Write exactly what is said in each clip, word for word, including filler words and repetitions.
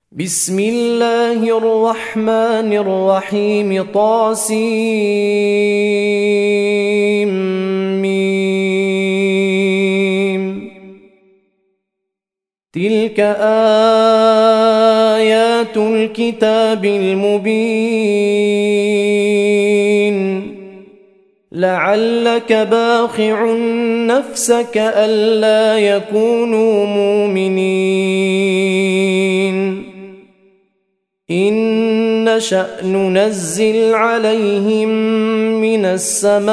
بسم الله الرحمن الرحيم طاسيم ميم. تلك آيات الكتاب المبين لعلك باخع نفسك ألا يكونوا مؤمنين إن نشأ ننزل عليهم من السماء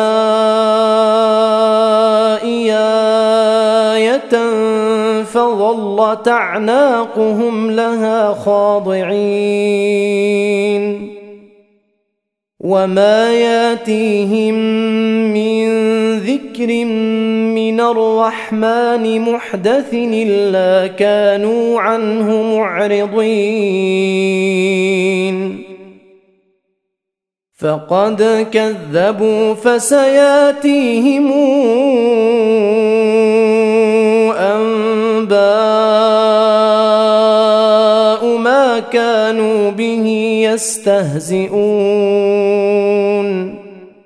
آية فظلت أعناقهم لها خاضعين وما ياتيهم من ذكر من الرحمن محدث إلا كانوا عنه معرضين فقد كذبوا فسياتيهم أنباء ما كانوا به يستهزئون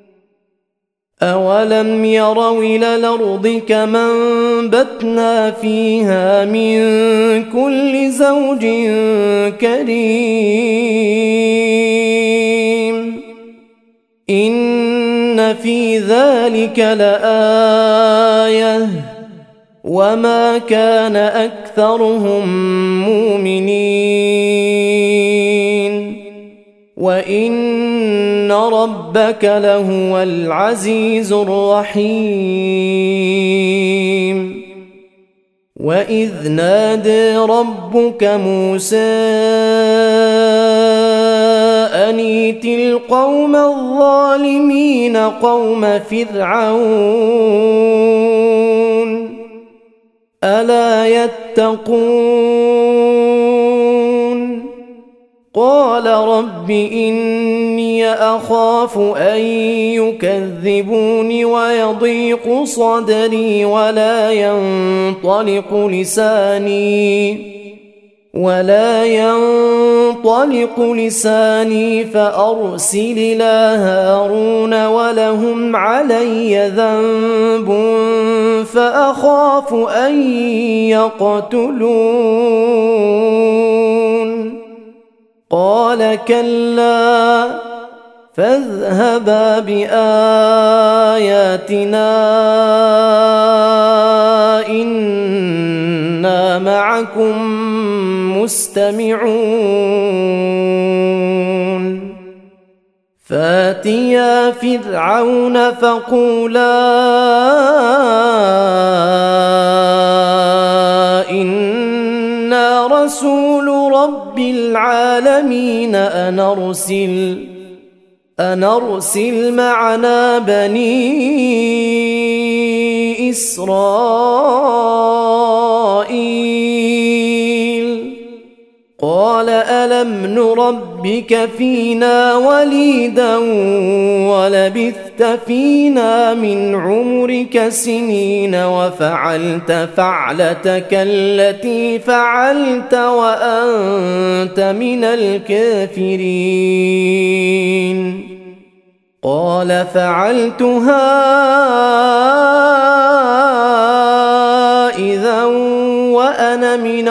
أولم يروا إلى الأرض كما أنبتنا فيها من كل زوج كريم إن في ذلك لآية وما كان أكثرهم مؤمنين وإن ربك لهو العزيز الرحيم وإذ نادى ربك موسى أن ائت القوم الظالمين قوم فرعون ألا يتقون قال رب إني أخاف أن يكذبون ويضيق صدري ولا ينطلق لساني ولا ينطلق لساني فأرسل إلى هارون ولهم علي ذنب فأخاف أن يقتلون قال كلا فاذهبا بآياتنا إنا معكم مستمعون فاتيا فرعون فقولا إنا رسول رب العالمين أن أرسل أن أرسل معنا بني إسرائيل قال ألم نربك فينا وليدا ولبثت فينا من عمرك سنين وفعلت فعلتك التي فعلت وأنت من الكافرين قال فعلتها إذا وأنا من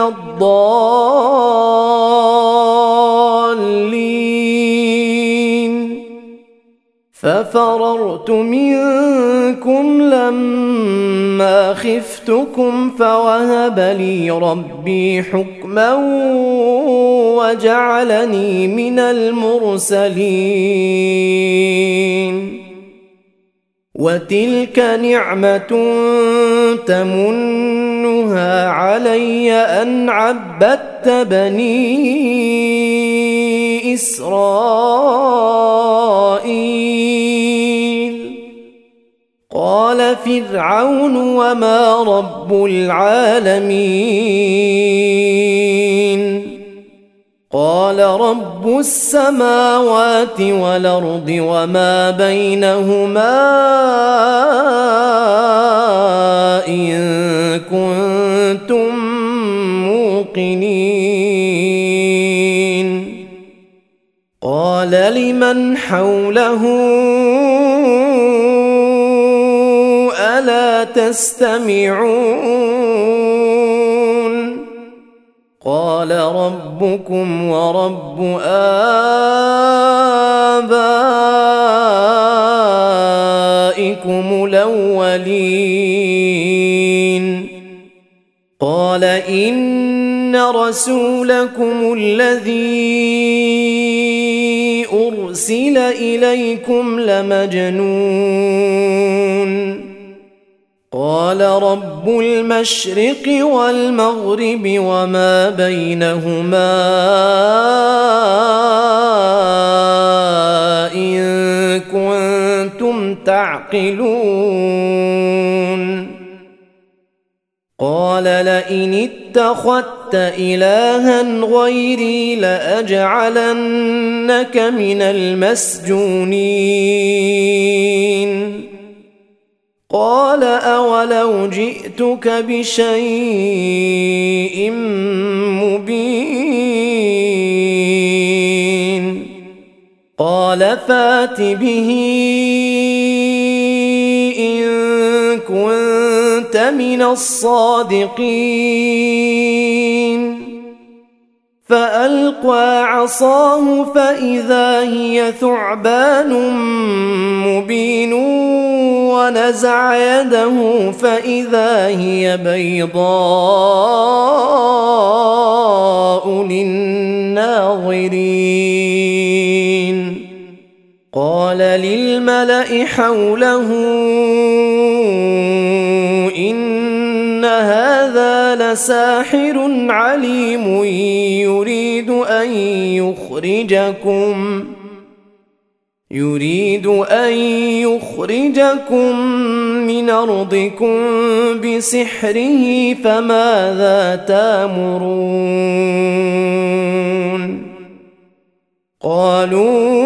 الضالين ففررت منكم لما خفتكم فوهب لي ربي حكما وجعلني من المرسلين وتلك نعمة تمنها علي أن عبدت بني إسرائيل قال فرعون وما رب العالمين قال رب السماوات والأرض وما بينهما إن كنتم موقنين لمن حوله ألا تستمعون قال ربكم ورب آبائكم الأولين قال إن رسولكم الذي أرسل إليكم لمجنون قال رب المشرق والمغرب وما بينهما إن كنتم تعقلون قال لئن اتخذت إلها غيري لأجعلنك من المسجونين قال أولو جئتك بشيء مبين قال فات به إن كنت من الصادقين فألقى عصاه فإذا هي ثعبان مبين ونزع يده فإذا هي بيضاء للناظرين قال للملأ حوله إن هذا لساحر عليم يريد أن يخرجكم يريد أن يخرجكم من أرضكم بسحره فماذا تأمرون قالوا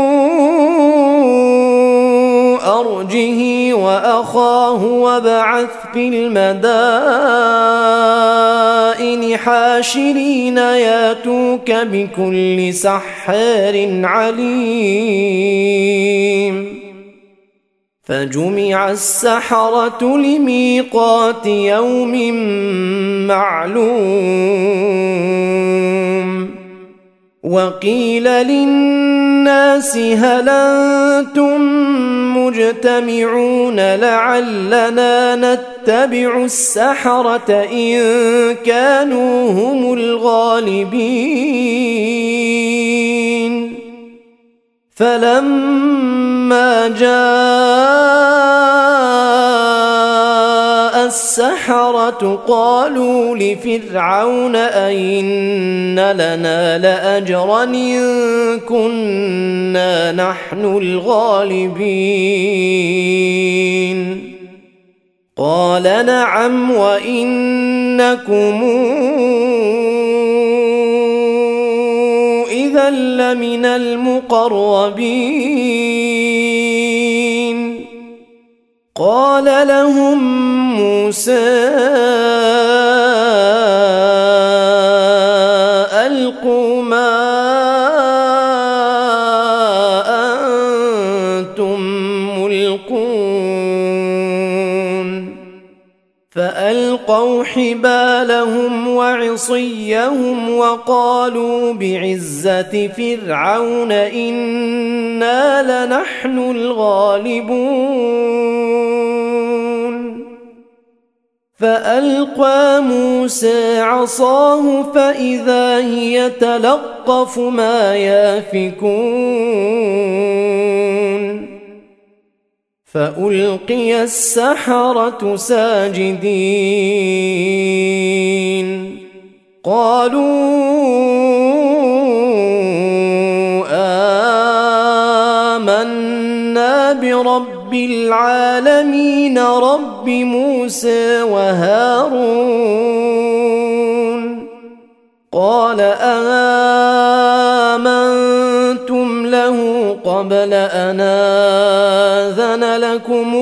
أرجه وأخاه وابعث في المدائن حاشرين ياتوك بكل سحار عليم فجمع السحرة لميقات يوم معلوم وقيل للناس هل أنتم مجتمعون لعلنا نتبع السحرة إن كانوا هم الغالبين فلما جاء السحرة قالوا لفرعون أئن لنا لأجرا إن كنا نحن الغالبين قال نعم وإنكم إذا لمن المقربين قال لهم موسى ألقوا ما أنتم ملقون فألقوا حبالهم وعصيهم وقالوا بعزة فرعون إنا لنحن الغالبون فألقى موسى عصاه فإذا هي تلقف ما يافكون فألقي السحرة ساجدين قالوا آمنا برب العالمين رب موسى وهارون قال آمنتم له قبل أن آذن لكم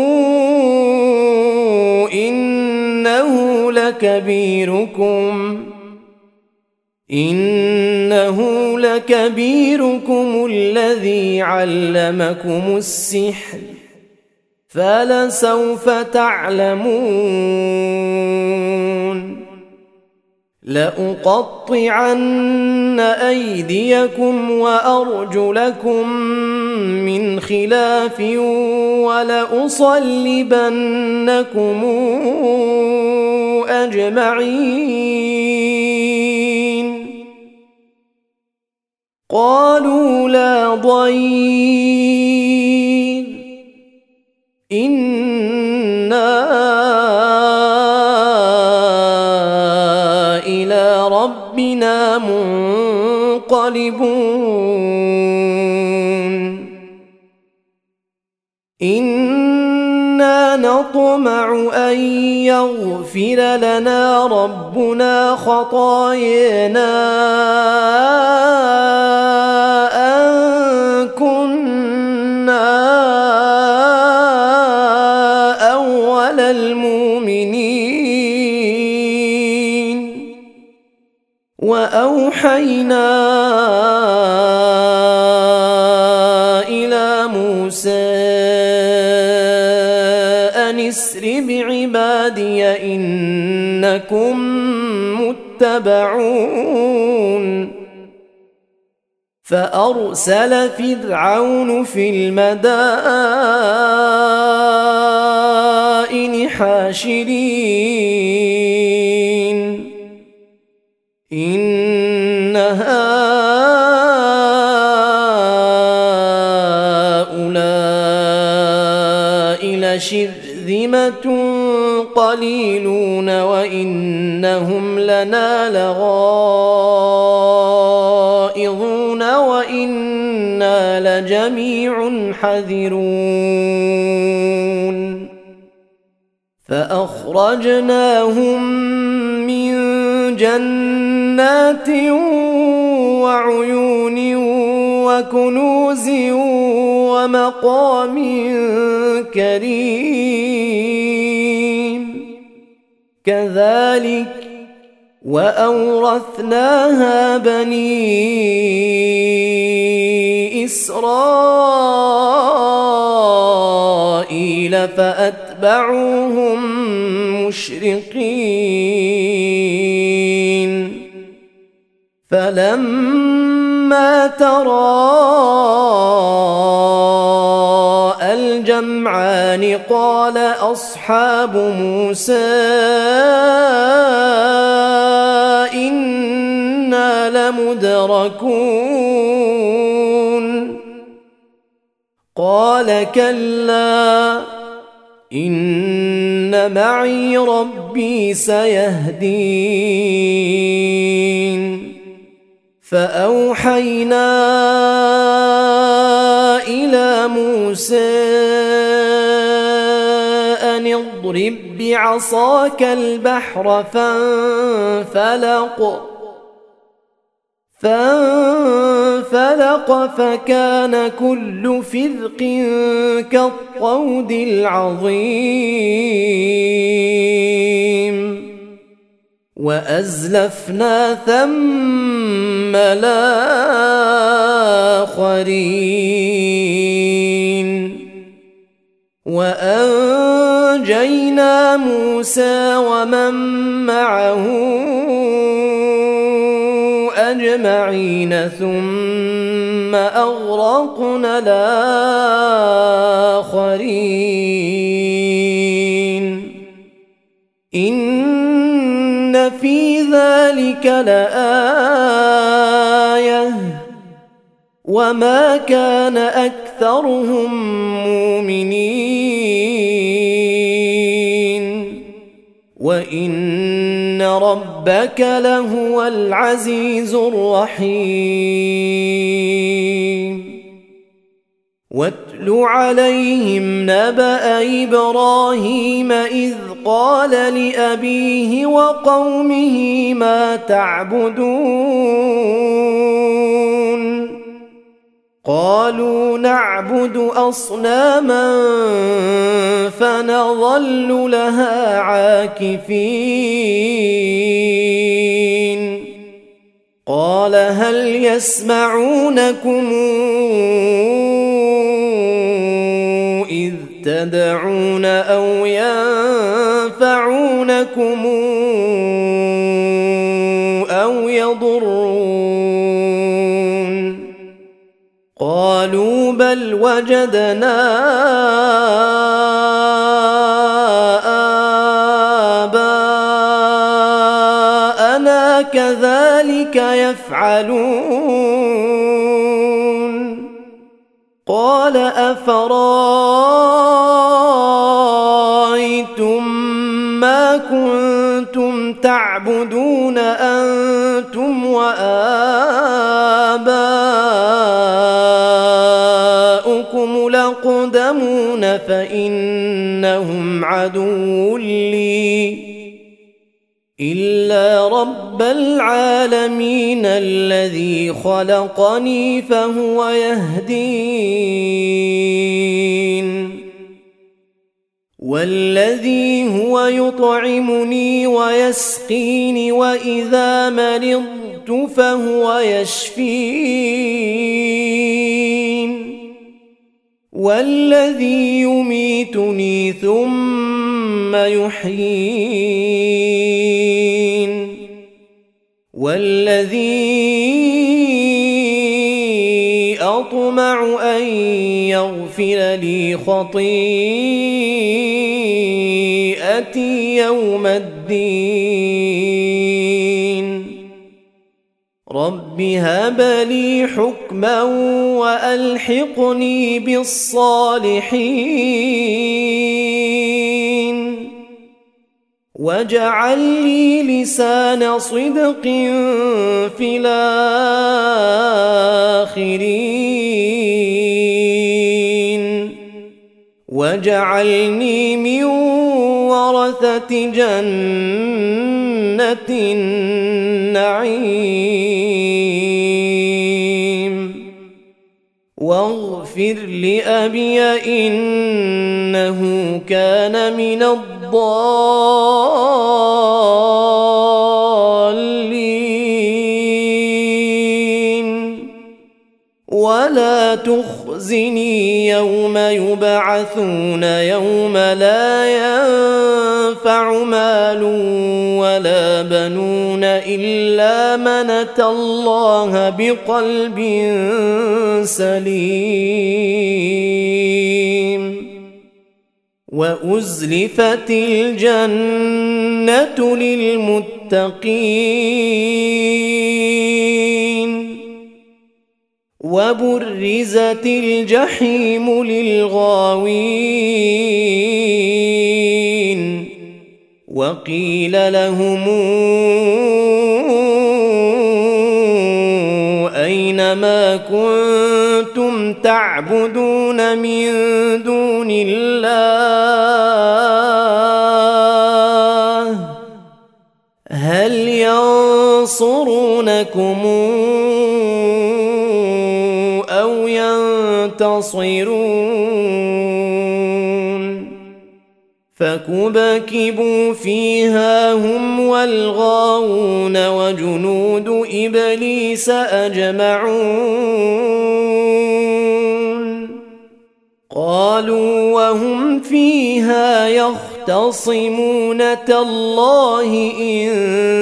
إنه لكبيركم إنه لكبيركم الذي علمكم السحر فلسوف تعلمون لأقطعن أيديكم وأرجلكم من خلاف ولأصلبنكم أجمعين قالوا لا ضير إنا إلى ربنا منقلبون إنا نطمع أن يغفر لنا ربنا خطايانا أن كنا أول المؤمنين وأوحينا إلى موسى أن اسر بعبادي إنكم متبعون فأرسل فرعون في المدائن حاشرين إن هؤلاء لشرذمة قليلون وإنهم لنا لغائظون وإنا لجميع حذرون فأخرجناهم من جنات وعيون وكنوز ومقام كريم كذلك وأورثناها بني إسرائيل فأتبعوهم مشرقين فلما تراءى الجمعان قال أصحاب موسى إنا لمدركون قال كلا إن معي ربي سيهدين فأوحينا إلى موسى أن اضرب بعصاك البحر فانفلق فانفلق فكان كل فرق كالطود العظيم وأزلفنا ثم الآخرين وأنجينا موسى ومن معه أجمعين ثم أغرقنا الآخرين إن في ذلك لآية وما كان أكثرهم مؤمنين وإن ربك لهو العزيز الرحيم واتل عليهم نبأ إبراهيم إذ قال لأبيه وقومه ما تعبدون قالوا نعبد أصناما فنظل لها عاكفين قال هل يسمعونكم إذ تدعون أو ينفعونكم أو يضرون قالوا بل وجدنا آباءنا كذلك يفعلون قال أفرأيتم ما كنتم تعبدون أنتم وآباؤكم الأقدمون فإنهم عدو لي إلا رب العالمين الذي خلقني فهو يهدين والذي هو يطعمني ويسقيني وإذا مرضت فهو يشفين والذي يميتني ثم يحيين والذي أطمع أن يغفر لي خطيئتي يوم الدين رب هب لي حكما وألحقني بالصالحين واجعل لي لسان صدق في الآخرين واجعلني من ورثة جنة النعيم واغفر لأبي إنه كان من الضالين ولا تخزني يوم يبعثون يوم لا ينفع مال ولا بنون إلا من أتى الله بقلب سليم وأزلفت الجنة للمتقين وبرزت الجحيم للغاوين وقيل لهم أين ما كنتم تعبدون من دون الله هل ينصرونكم أو ينتصرون فكبكبوا فيها هم والغاوون وجنود إبليس أجمعون قالوا وهم فيها يختصمون تالله إن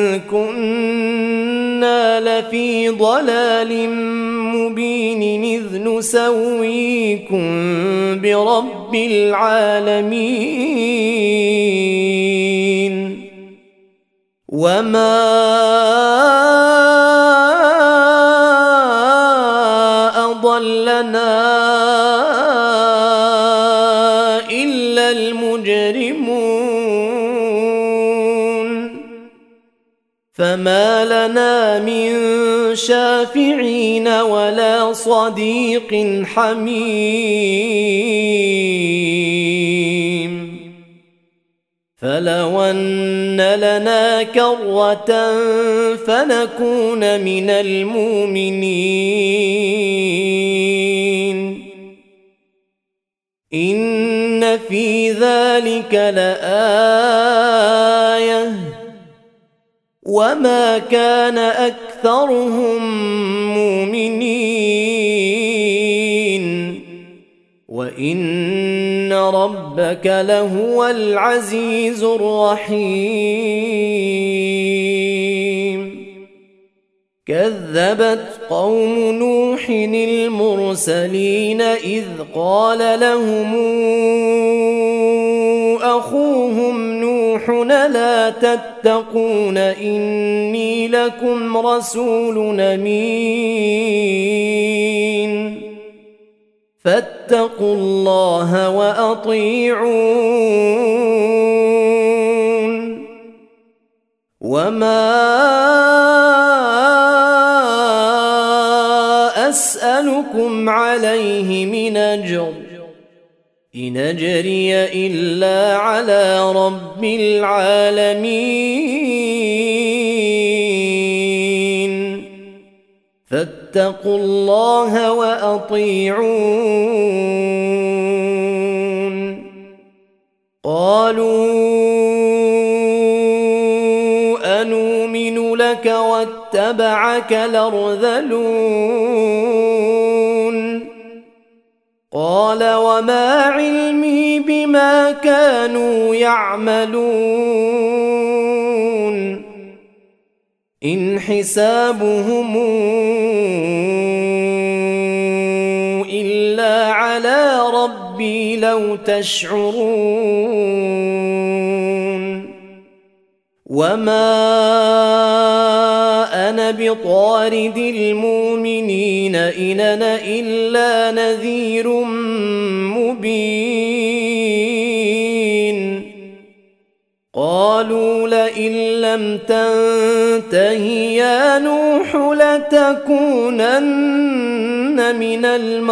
كنا لفي ضلال مبين إذ نسويكم برب العالمين وما أضلنا إلا المجرمون فما لنا من شافعين ولا صديق حميم فلو أن لنا كرة فنكون من المؤمنين إن في ذلك لآية وما كان أكثرهم مؤمنين وإن ربك لهو العزيز الرحيم كذبت قوم نوح المرسلين إذ قال لهم أخوهم نوح لا تتقون إني لكم رسول أمين فاتقوا الله وأطيعون وما أسألكم عليه من أجر إن أجري إلا على رب العالمين فاتقوا الله وأطيعون قالوا أنؤمن لك واتبعك الأرذلون قال وما علمي بما كانوا يعملون إن حسابهم إلا على ربي لو تشعرون وما أنا بطارد المؤمنين إن أنا إلا نذير مبين قالوا لئن لم تنته يا نوح لتكونن من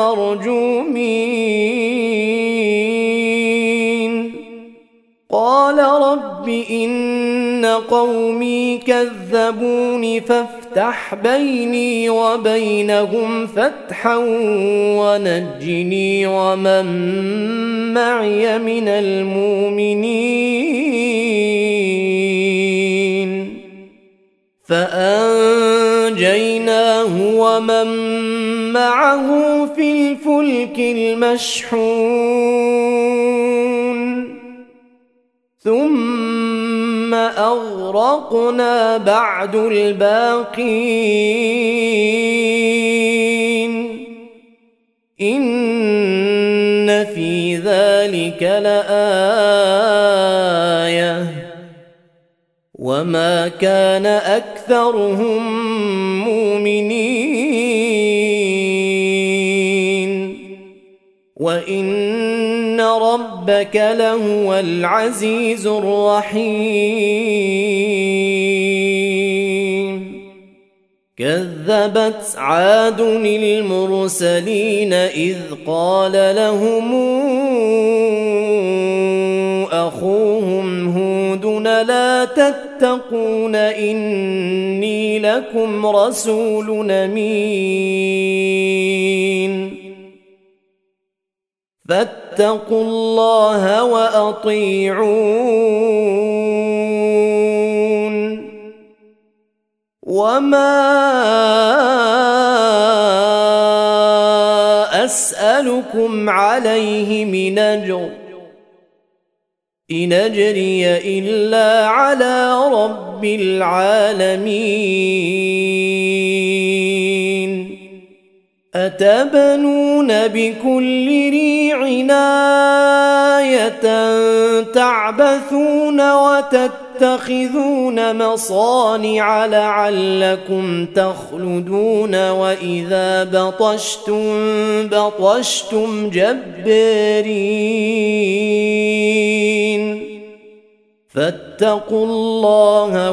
المرجومين قال رب إن قومي كذبوني فافتح بيني وبينهم فتحا ونجني ومن معي من المؤمنين فأنجيناه ومن معه في الفلك المشحون ثم أغرقنا بعد الباقين إن في ذلك لآية وما كان أكثرهم مؤمنين وإن ربك لهو العزيز الرحيم كذبت عاد المرسلين إذ قال لهم أخوهم هود لا تتقون إني لكم رسول أمين فاتقوا الله وأطيعون وما أسألكم عليه من أجر إن أجري إلا على رب العالمين أتبنون بكل ريع آية تعبثون وتتخذون مصانع لعلكم تخلدون وإذا بطشتم بطشتم جبارين فاتقوا الله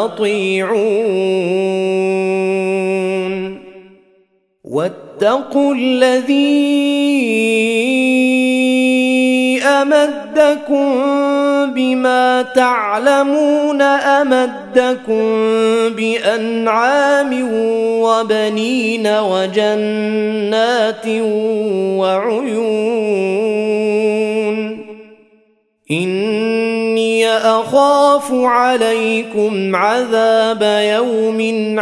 وأطيعون واتقوا الذي أمدكم بما تعلمون أمدكم بأنعام وبنين وجنات وعيون إني أخاف أخاف عليكم عذاب يوم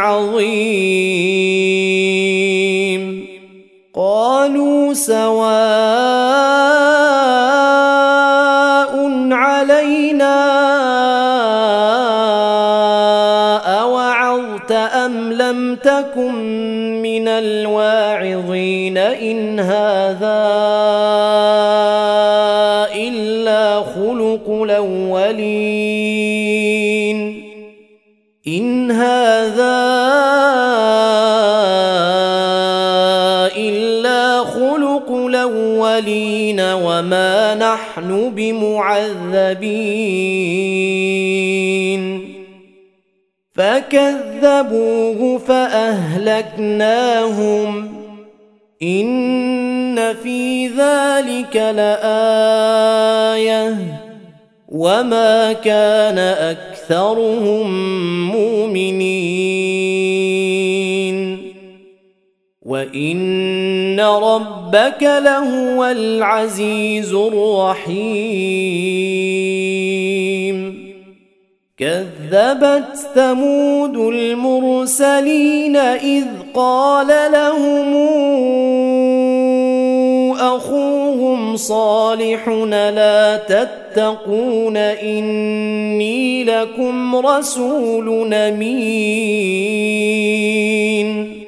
عظيم قالوا سواء علينا أوعظت أم لم تكن من الواعظين إن هذا إلا خلق الأولين إن هذا إلا خلق الأولين وما نحن بمعذبين فكذبوه فأهلكناهم إن في ذلك لآية وما كان أكثرهم مؤمنين وإن ربك لهو العزيز الرحيم كذبت ثمود المرسلين إذ قال لهم أخوهم صالح لا تتقون إني لكم رسول أمين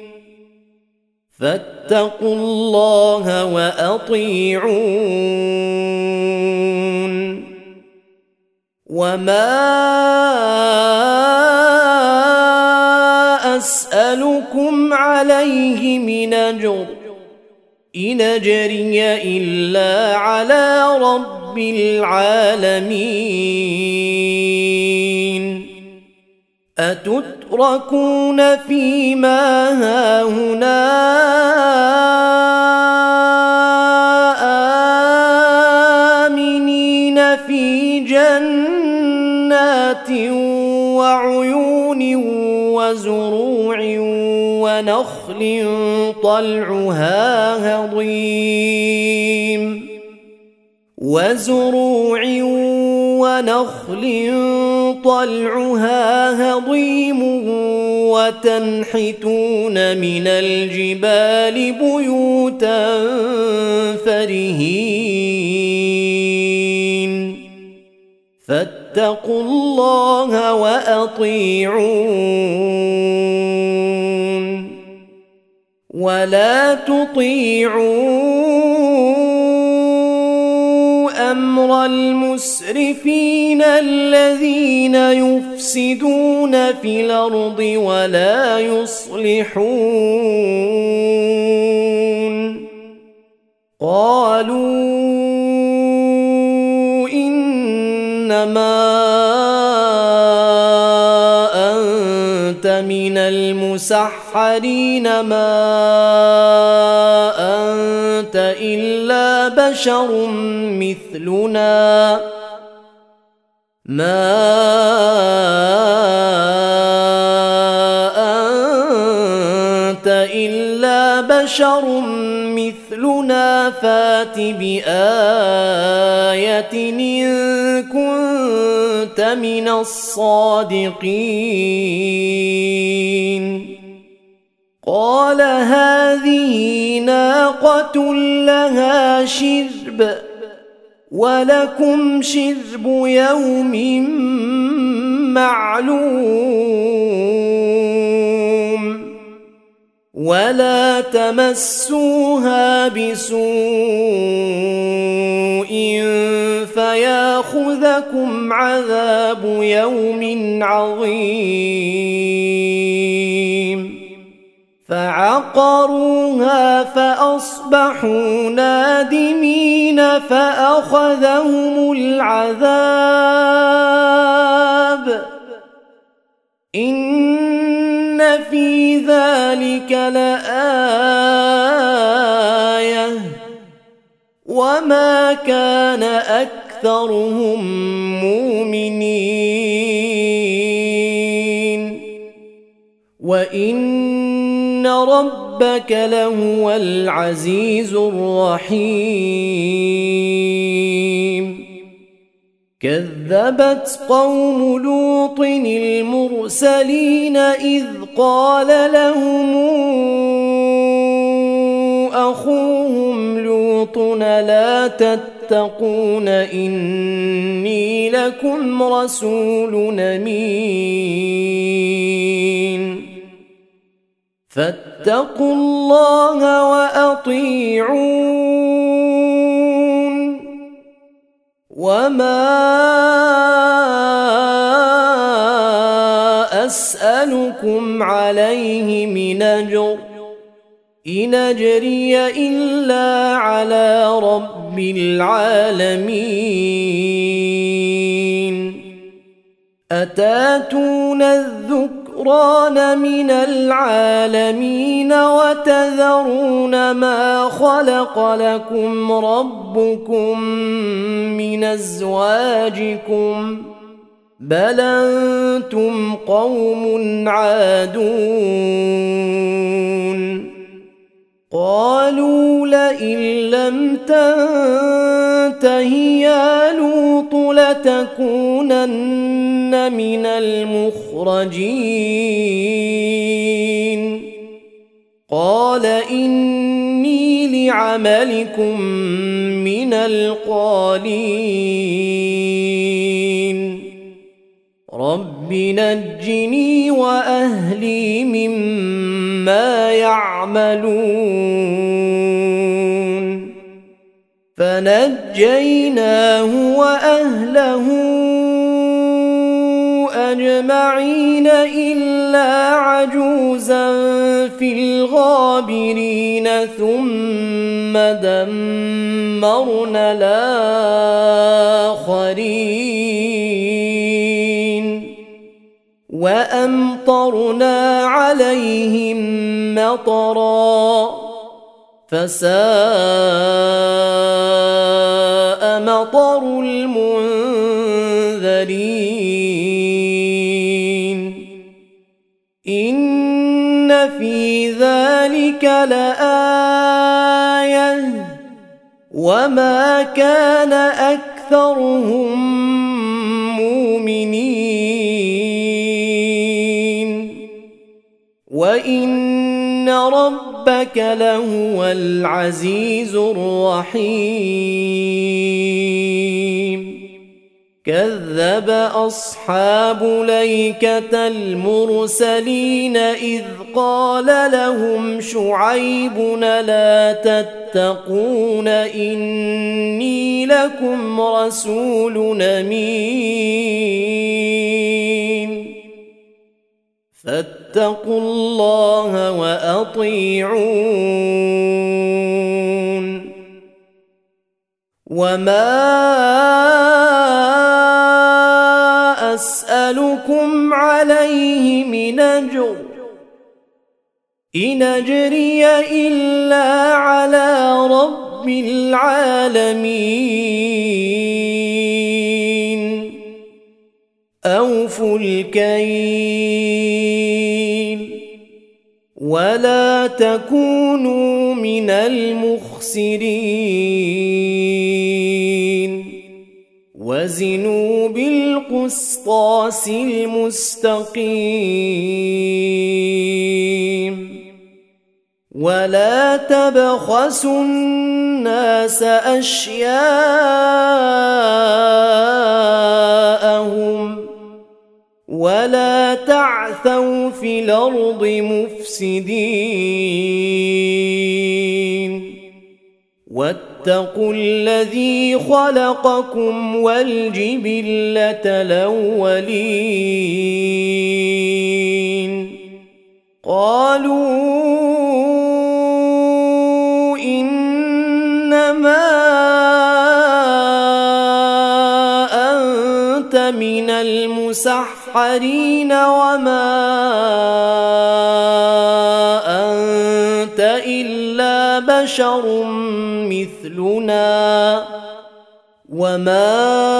فاتقوا الله وأطيعون وما أسألكم عليه من أجر إن أجري إلا على رب العالمين أتتركون فيما هاهنا آمنين في جنات وعيون وزروع ونخل طلعها هضيم وزروع ونخل طلعها هضيم وتنحتون من الجبال بيوتا فرهين فاتقوا الله وأطيعون ولا تطيعوا أمر المسرفين الذين يفسدون في الأرض ولا يصلحون قالوا إنما أنت من المسحرين ما أنت إلا بشر مثلنا ما أنت إلا بشر مثلنا فات بآية إن كنت من الصادقين قال هذه ناقة لها شرب ولكم شرب يوم معلوم ولا تمسوها بسوء فياخذكم عذاب يوم عظيم فعقروها فأصبحوا نادمين فأخذهم العذاب إن في ذلك لآية وما كان أكثرهم مؤمنين وإن ربك لهو العزيز الرحيم كذبت قوم لوط المرسلين إذ قال لهم أخوهم لوط لا تتقون إني لكم رسول أمين فاتقوا الله وأطيعون وما أسألكم عليه من أجر إن أجري إلا على رب العالمين أتاتون الذكران من العالمين وتذرون ما خلق لكم ربكم من أزواجكم بل أنتم قوم عادون قالوا لئن لم تنته يا لوط لتكونن من المخرجين قال إني لعملكم من القالين رب نجني وأهلي مما يعملون فنجيناه وأهله أجمعين إلا عجوزا في الغابرين ثم دمرنا الآخرين وأمطرنا عليهم مطرا فساء مطر المنذرين إن في ذلك لآية وما كان أكثرهم مؤمنين وإن ربك لهو العزيز الرحيم كذب أصحاب ليكة المرسلين إذ قال لهم شعيب لا تتقون إني لكم رسول أمين فاتقوا الله وأطيعون وما أسألكم عليه من أجر إن أجري إلا على رب العالمين أوفوا الكيل ولا تكونوا من المخسرين وزنوا بالقسطاس المستقيم ولا تبخسوا الناس أشياءهم ولا تعثوا في الأرض مفسدين واتقوا الذي خلقكم والجبلة الأولين قالوا إنما أنت من المسحرين وما أنت إلا بشر مثلنا وما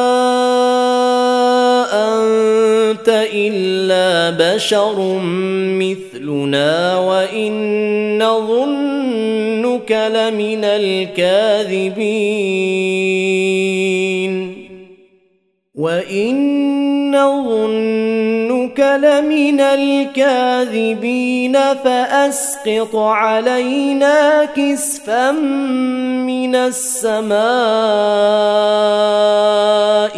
أنت إلا بشر مثلنا وإن نظنك لمن الكاذبين وإن ظنك لمن الكاذبين فأسقط علينا كسفا من السماء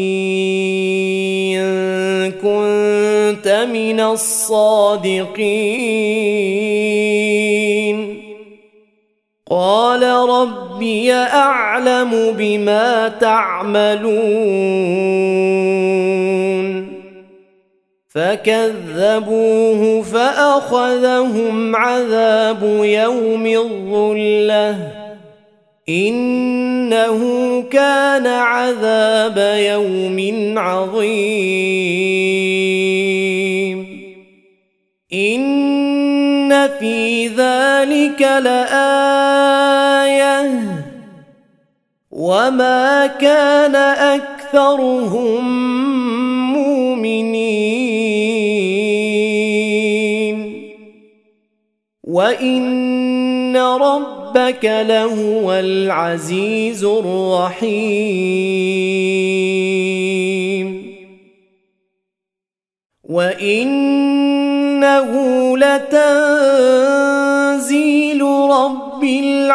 إن كنت من الصادقين قال ربي أعلم بما تعملون فكذبوه فأخذهم عذاب يوم الظلة إنه كان عذاب يوم عظيم إن في ذلك لآية وما كان أكثرهم مؤمنين وإن ربك لهو العزيز الرحيم وإنه لتنزيل رب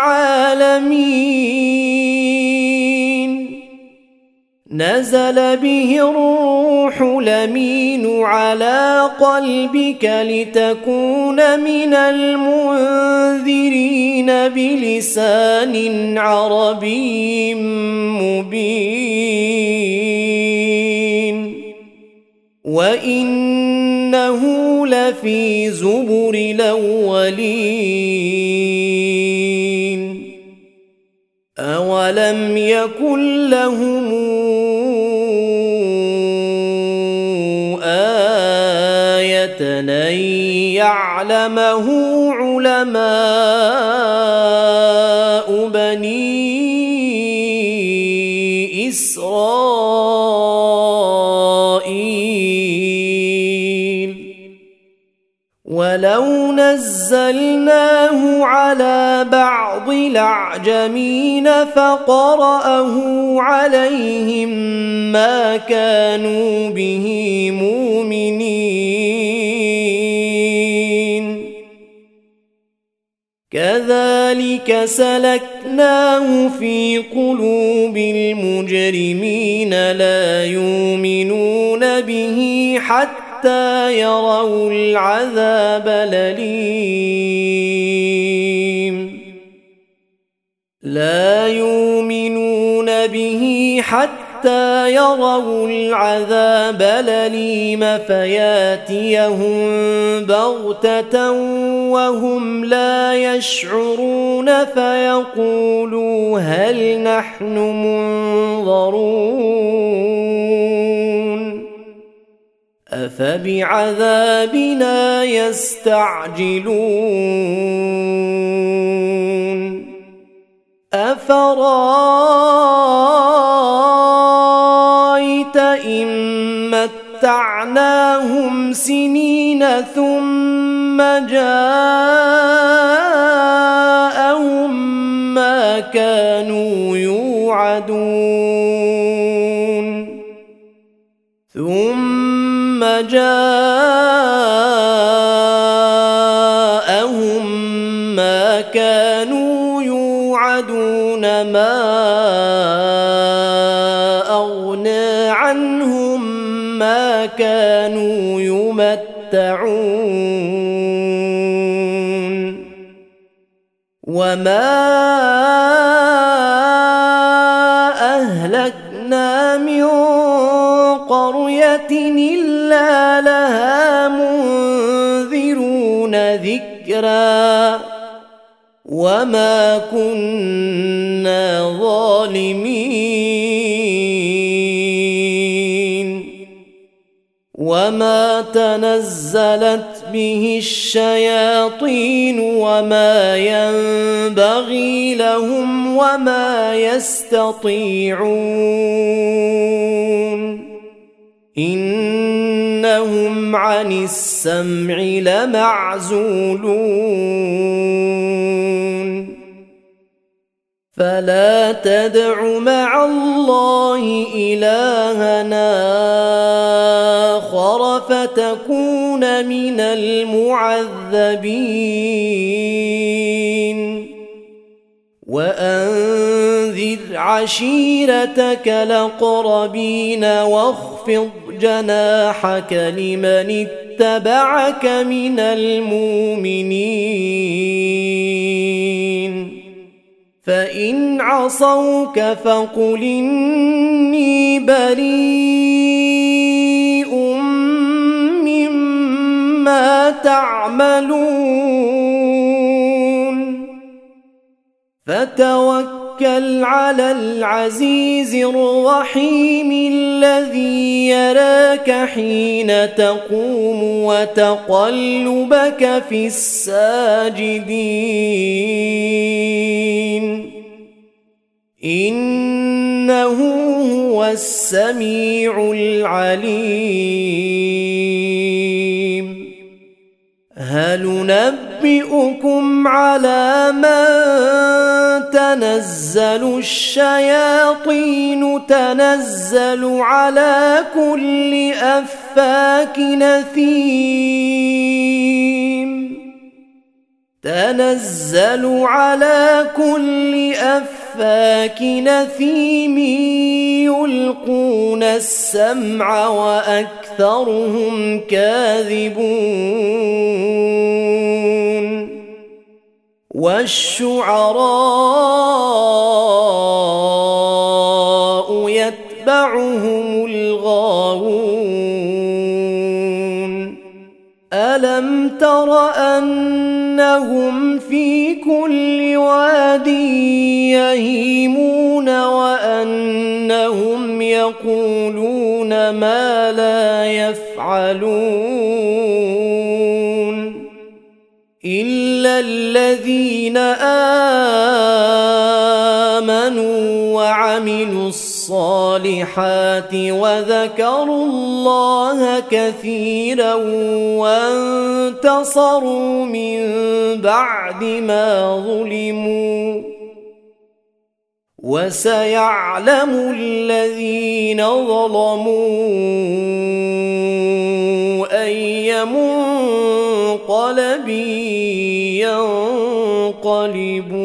العالمين نزل به الروح الأمين على قلبك لتكون من المنذرين بلسان عربي مبين وإنه لفي زبر الأولين أولم يكن لهم آية أن يعلمه علماء بني إسرائيل ولو نزلناه على بعض الأعجمين فقرأه عليهم ما كانوا به مؤمنين كذلك سلكناه في قلوب المجرمين لا يؤمنون به حتى حتى يروا العذاب الأليم لا يؤمنون به حتى يروا العذاب الأليم فياتيهم بغتة وهم لا يشعرون فيقولوا هل نحن منظرون أفبعذابنا يستعجلون أفرأيت إن متعناهم سنين ثم جاءهم ما كانوا يوعدون ثم جاءهم ما كانوا يوعدون ما أغنى عنهم ما كانوا يمتعون وما أهلكنا من قرية إلا لها منذرون ذكرا وما كنا ظالمين وما تنزلت به الشياطين وما ينبغي لهم وما يستطيعون إنهم عن السمع لمعزولون فلا تدع مع الله إلهنا آخر فتكون من المعذبين وأنذر عشيرتك الأقربين واخفض جناحك لمن اتبعك من المؤمنين فإن عصوك فقل إني بريء مما تعملون فتوكل على العزيز الرحيم الذي يراك حين تقوم وتقلبك في الساجدين إنه هو السميع العليم هل ننبئكم على من تنزل الشياطين تنزل على كل أفاك نثيم تنزل على كل أفاك نثيم يلقون السمع وأكثرهم كاذبون والشعراء يتبعهم الغاوون ألم تر أنهم في كل واد يهيمون وأنهم يقولون ما لا يفعلون إلا الذين آمنوا وعملوا الصالحات وذكروا الله كثيرا وانتصروا من بعد ما ظلموا وسيعلم الذين ظلموا أي منقلب ينقلبون